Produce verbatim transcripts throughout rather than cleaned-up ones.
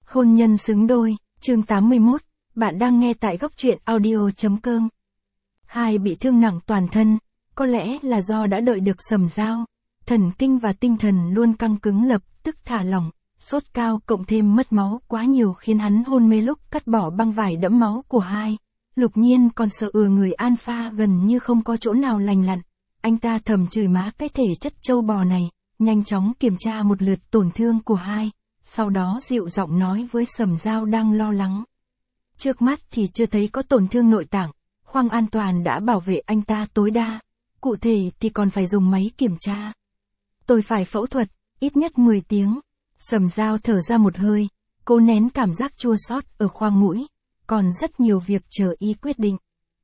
Hôn nhân xứng đôi, chương tám mươi mốt, bạn đang nghe tại góc truyện audio.com. Hai bị thương nặng toàn thân, có lẽ là do đã đợi được Sầm Dao. Thần kinh và tinh thần luôn căng cứng lập tức thả lỏng, sốt cao cộng thêm mất máu quá nhiều khiến hắn hôn mê lúc cắt bỏ băng vải đẫm máu của hai. Lục Nhiên còn sợ ừa người alpha gần như không có chỗ nào lành lặn. Anh ta thầm chửi má cái thể chất trâu bò này, nhanh chóng kiểm tra một lượt tổn thương của hai. Sau đó dịu giọng nói với Sầm Dao đang lo lắng. Trước mắt thì chưa thấy có tổn thương nội tạng, khoang an toàn đã bảo vệ anh ta tối đa. Cụ thể thì còn phải dùng máy kiểm tra. Tôi phải phẫu thuật, ít nhất mười tiếng. Sầm Dao thở ra một hơi, cố nén cảm giác chua xót ở khoang mũi. Còn rất nhiều việc chờ y quyết định.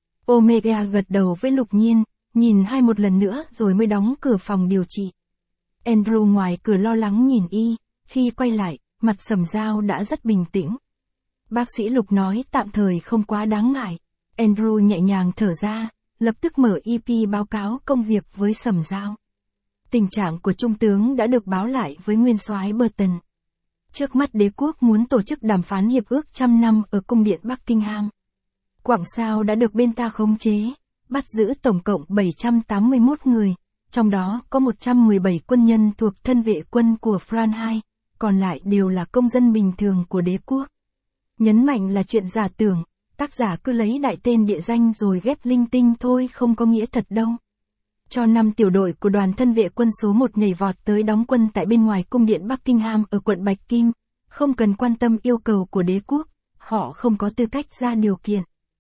Omega gật đầu với Lục Nhiên, nhìn hai một lần nữa rồi mới đóng cửa phòng điều trị. Andrew ngoài cửa lo lắng nhìn y, khi quay lại, mặt Sầm Dao đã rất bình tĩnh. Bác sĩ Lục nói tạm thời không quá đáng ngại. Andrew nhẹ nhàng thở ra, lập tức mở e pê báo cáo công việc với Sầm Dao. Tình trạng của trung tướng đã được báo lại với nguyên soái Burton. Trước mắt đế quốc muốn tổ chức đàm phán hiệp ước trăm năm ở cung điện Buckingham. Quảng Sao đã được bên ta khống chế, bắt giữ tổng cộng bảy trăm tám mươi mốt người, trong đó có một trăm mười bảy quân nhân thuộc thân vệ quân của Fran hai, còn lại đều là công dân bình thường của đế quốc. Nhấn mạnh là chuyện giả tưởng, tác giả cứ lấy đại tên địa danh rồi ghép linh tinh thôi không có nghĩa thật đâu. Cho năm tiểu đội của đoàn thân vệ quân số một nhảy vọt tới đóng quân tại bên ngoài cung điện Buckingham ở quận Bạch Kim, không cần quan tâm yêu cầu của đế quốc, họ không có tư cách ra điều kiện.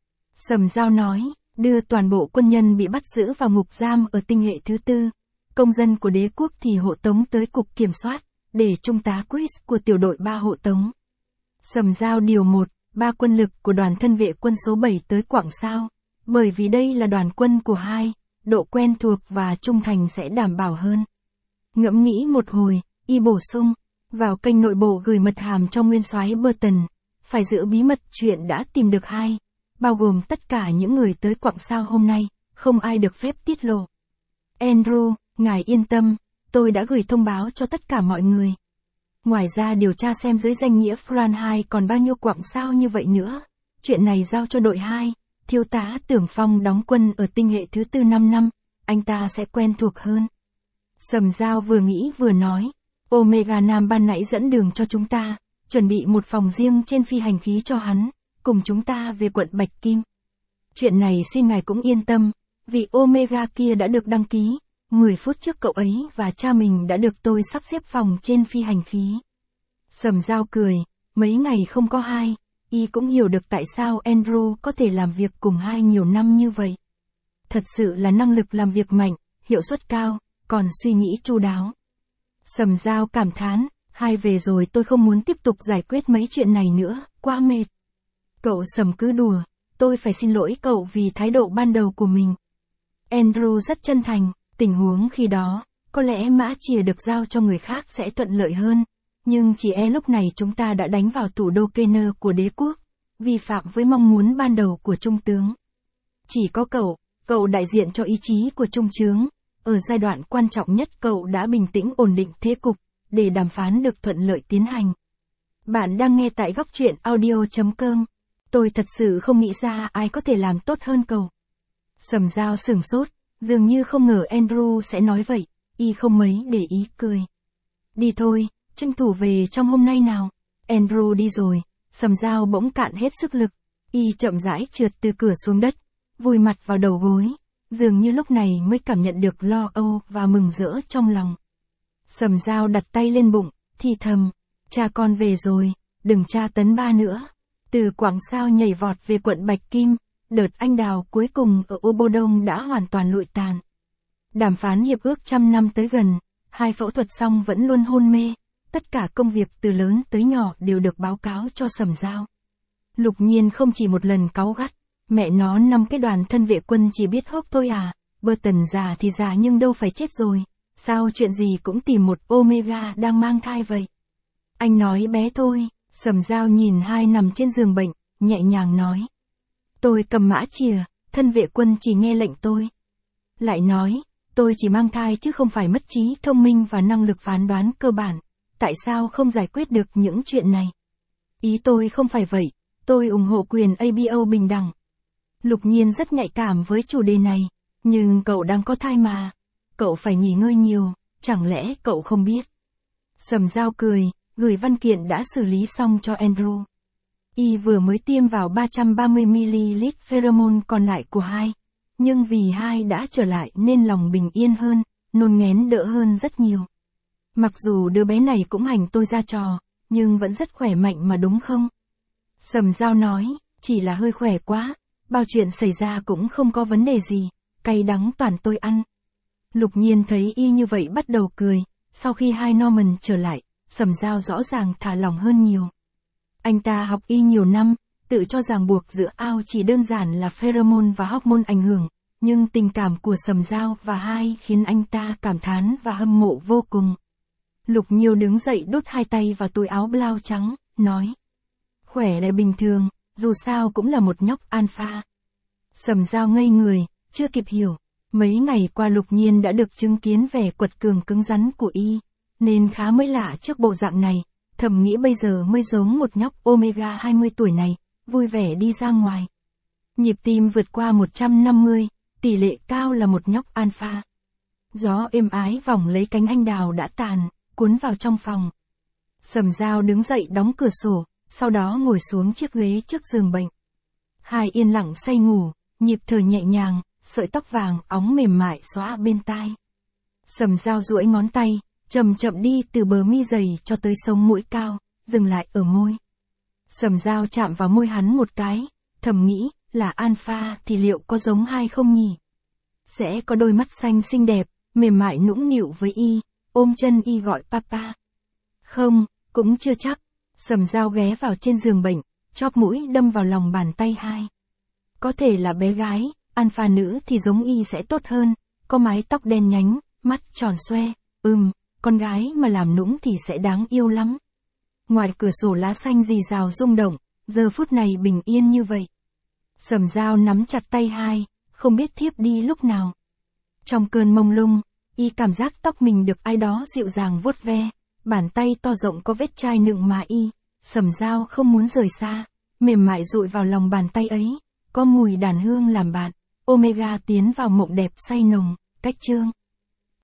Sầm Dao nói, đưa toàn bộ quân nhân bị bắt giữ vào ngục giam ở tinh hệ thứ tư, công dân của đế quốc thì hộ tống tới cục kiểm soát, để trung tá Chris của tiểu đội ba hộ tống. Sầm Dao điều một, ba quân lực của đoàn thân vệ quân số bảy tới Quảng Sao, bởi vì đây là đoàn quân của hai. Độ quen thuộc và trung thành sẽ đảm bảo hơn. Ngẫm nghĩ một hồi, y bổ sung, vào kênh nội bộ gửi mật hàm cho nguyên soái Burton, phải giữ bí mật chuyện đã tìm được hai, bao gồm tất cả những người tới Quảng Sao hôm nay, không ai được phép tiết lộ. Andrew, ngài yên tâm, tôi đã gửi thông báo cho tất cả mọi người. Ngoài ra điều tra xem dưới danh nghĩa Fran hai còn bao nhiêu Quảng Sao như vậy nữa. Chuyện này giao cho đội hai. Thiếu tá Tưởng Phong đóng quân ở tinh hệ thứ tư năm năm, anh ta sẽ quen thuộc hơn. Sầm Dao vừa nghĩ vừa nói, Omega Nam ban nãy dẫn đường cho chúng ta, chuẩn bị một phòng riêng trên phi hành khí cho hắn, cùng chúng ta về quận Bạch Kim. Chuyện này xin ngài cũng yên tâm, vì Omega kia đã được đăng ký, mười phút trước cậu ấy và cha mình đã được tôi sắp xếp phòng trên phi hành khí. Sầm Dao cười, mấy ngày không có hai. Y cũng hiểu được tại sao Andrew có thể làm việc cùng hai nhiều năm như vậy. Thật sự là năng lực làm việc mạnh, hiệu suất cao, còn suy nghĩ chu đáo. Sầm Dao cảm thán, hai về rồi tôi không muốn tiếp tục giải quyết mấy chuyện này nữa, quá mệt. Cậu Sầm cứ đùa, tôi phải xin lỗi cậu vì thái độ ban đầu của mình. Andrew rất chân thành, tình huống khi đó, có lẽ mã chìa được giao cho người khác sẽ thuận lợi hơn. Nhưng chỉ e lúc này chúng ta đã đánh vào thủ đô Kenner của đế quốc, vi phạm với mong muốn ban đầu của trung tướng. Chỉ có cậu, cậu đại diện cho ý chí của trung tướng, ở giai đoạn quan trọng nhất cậu đã bình tĩnh ổn định thế cục, để đàm phán được thuận lợi tiến hành. Bạn đang nghe tại góc truyện audio.com. Tôi thật sự không nghĩ ra ai có thể làm tốt hơn cậu. Sầm Dao sửng sốt, dường như không ngờ Andrew sẽ nói vậy, y không mấy để ý cười. Đi thôi. Tranh thủ về trong hôm nay nào. Andrew đi rồi, Sầm Dao bỗng cạn hết sức lực. Y chậm rãi trượt từ cửa xuống đất, vùi mặt vào đầu gối. Dường như lúc này mới cảm nhận được lo âu và mừng rỡ trong lòng. Sầm Dao đặt tay lên bụng, thì thầm. Cha con về rồi, đừng tra tấn ba nữa. Từ Quảng Sao nhảy vọt về quận Bạch Kim, đợt anh đào cuối cùng ở Ô Đông đã hoàn toàn lụi tàn. Đàm phán hiệp ước trăm năm tới gần, hai phẫu thuật xong vẫn luôn hôn mê. Tất cả công việc từ lớn tới nhỏ đều được báo cáo cho Sầm Dao. Lục Nhiên không chỉ một lần cáu gắt, mẹ nó năm cái đoàn thân vệ quân chỉ biết hốc thôi à, Burton già thì già nhưng đâu phải chết rồi, sao chuyện gì cũng tìm một Omega đang mang thai vậy. Anh nói bé thôi, Sầm Dao nhìn hai nằm trên giường bệnh, nhẹ nhàng nói. Tôi cầm mã chìa, thân vệ quân chỉ nghe lệnh tôi. Lại nói, tôi chỉ mang thai chứ không phải mất trí thông minh và năng lực phán đoán cơ bản. Tại sao không giải quyết được những chuyện này? Ý tôi không phải vậy, tôi ủng hộ quyền a bê o bình đẳng. Lục Nhiên rất nhạy cảm với chủ đề này, nhưng cậu đang có thai mà. Cậu phải nghỉ ngơi nhiều, chẳng lẽ cậu không biết? Sầm Dao cười, gửi văn kiện đã xử lý xong cho Andrew. Y vừa mới tiêm vào ba trăm ba mươi mi-li-lít pheromone còn lại của hai. Nhưng vì hai đã trở lại nên lòng bình yên hơn, nôn nghén đỡ hơn rất nhiều. Mặc dù đứa bé này cũng hành tôi ra trò, nhưng vẫn rất khỏe mạnh mà đúng không? Sầm Dao nói, chỉ là hơi khỏe quá, bao chuyện xảy ra cũng không có vấn đề gì, cay đắng toàn tôi ăn. Lục Nhiên thấy y như vậy bắt đầu cười, sau khi hai Norman trở lại, Sầm Dao rõ ràng thả lỏng hơn nhiều. Anh ta học y nhiều năm, tự cho ràng buộc giữa ao chỉ đơn giản là pheromone và hormone ảnh hưởng, nhưng tình cảm của Sầm Dao và hai khiến anh ta cảm thán và hâm mộ vô cùng. Lục Nhiêu đứng dậy đút hai tay vào túi áo blau trắng, nói. Khỏe lại bình thường, dù sao cũng là một nhóc alpha. Sầm Dao ngây người, chưa kịp hiểu. Mấy ngày qua Lục Nhiên đã được chứng kiến vẻ quật cường cứng rắn của y, nên khá mới lạ trước bộ dạng này, thầm nghĩ bây giờ mới giống một nhóc Omega hai mươi tuổi này, vui vẻ đi ra ngoài. Nhịp tim vượt qua một trăm năm mươi, tỷ lệ cao là một nhóc alpha. Gió êm ái vòng lấy cánh anh đào đã tàn, cuốn vào trong phòng. Sầm Dao đứng dậy đóng cửa sổ, sau đó ngồi xuống chiếc ghế trước giường bệnh. Hai yên lặng say ngủ, nhịp thở nhẹ nhàng, sợi tóc vàng óng mềm mại xõa bên tai. Sầm Dao duỗi ngón tay, chậm chậm đi từ bờ mi dày cho tới sống mũi cao, dừng lại ở môi. Sầm Dao chạm vào môi hắn một cái, thầm nghĩ, là alpha thì liệu có giống hai không nhỉ? Sẽ có đôi mắt xanh xinh đẹp, mềm mại nũng nịu với y, ôm chân y gọi papa. Không, cũng chưa chắc. Sầm Dao ghé vào trên giường bệnh, chóp mũi đâm vào lòng bàn tay hai. Có thể là bé gái, alpha nữ thì giống y sẽ tốt hơn, có mái tóc đen nhánh, mắt tròn xoe, ừm, con gái mà làm nũng thì sẽ đáng yêu lắm. Ngoài cửa sổ lá xanh rì rào rung động, giờ phút này bình yên như vậy. Sầm Dao nắm chặt tay hai, không biết thiếp đi lúc nào. Trong cơn mông lung, y cảm giác tóc mình được ai đó dịu dàng vuốt ve, bàn tay to rộng có vết chai nựng mà y, Sầm Dao không muốn rời xa, mềm mại dụi vào lòng bàn tay ấy, có mùi đàn hương làm bạn, Omega tiến vào mộng đẹp say nồng, cách chương.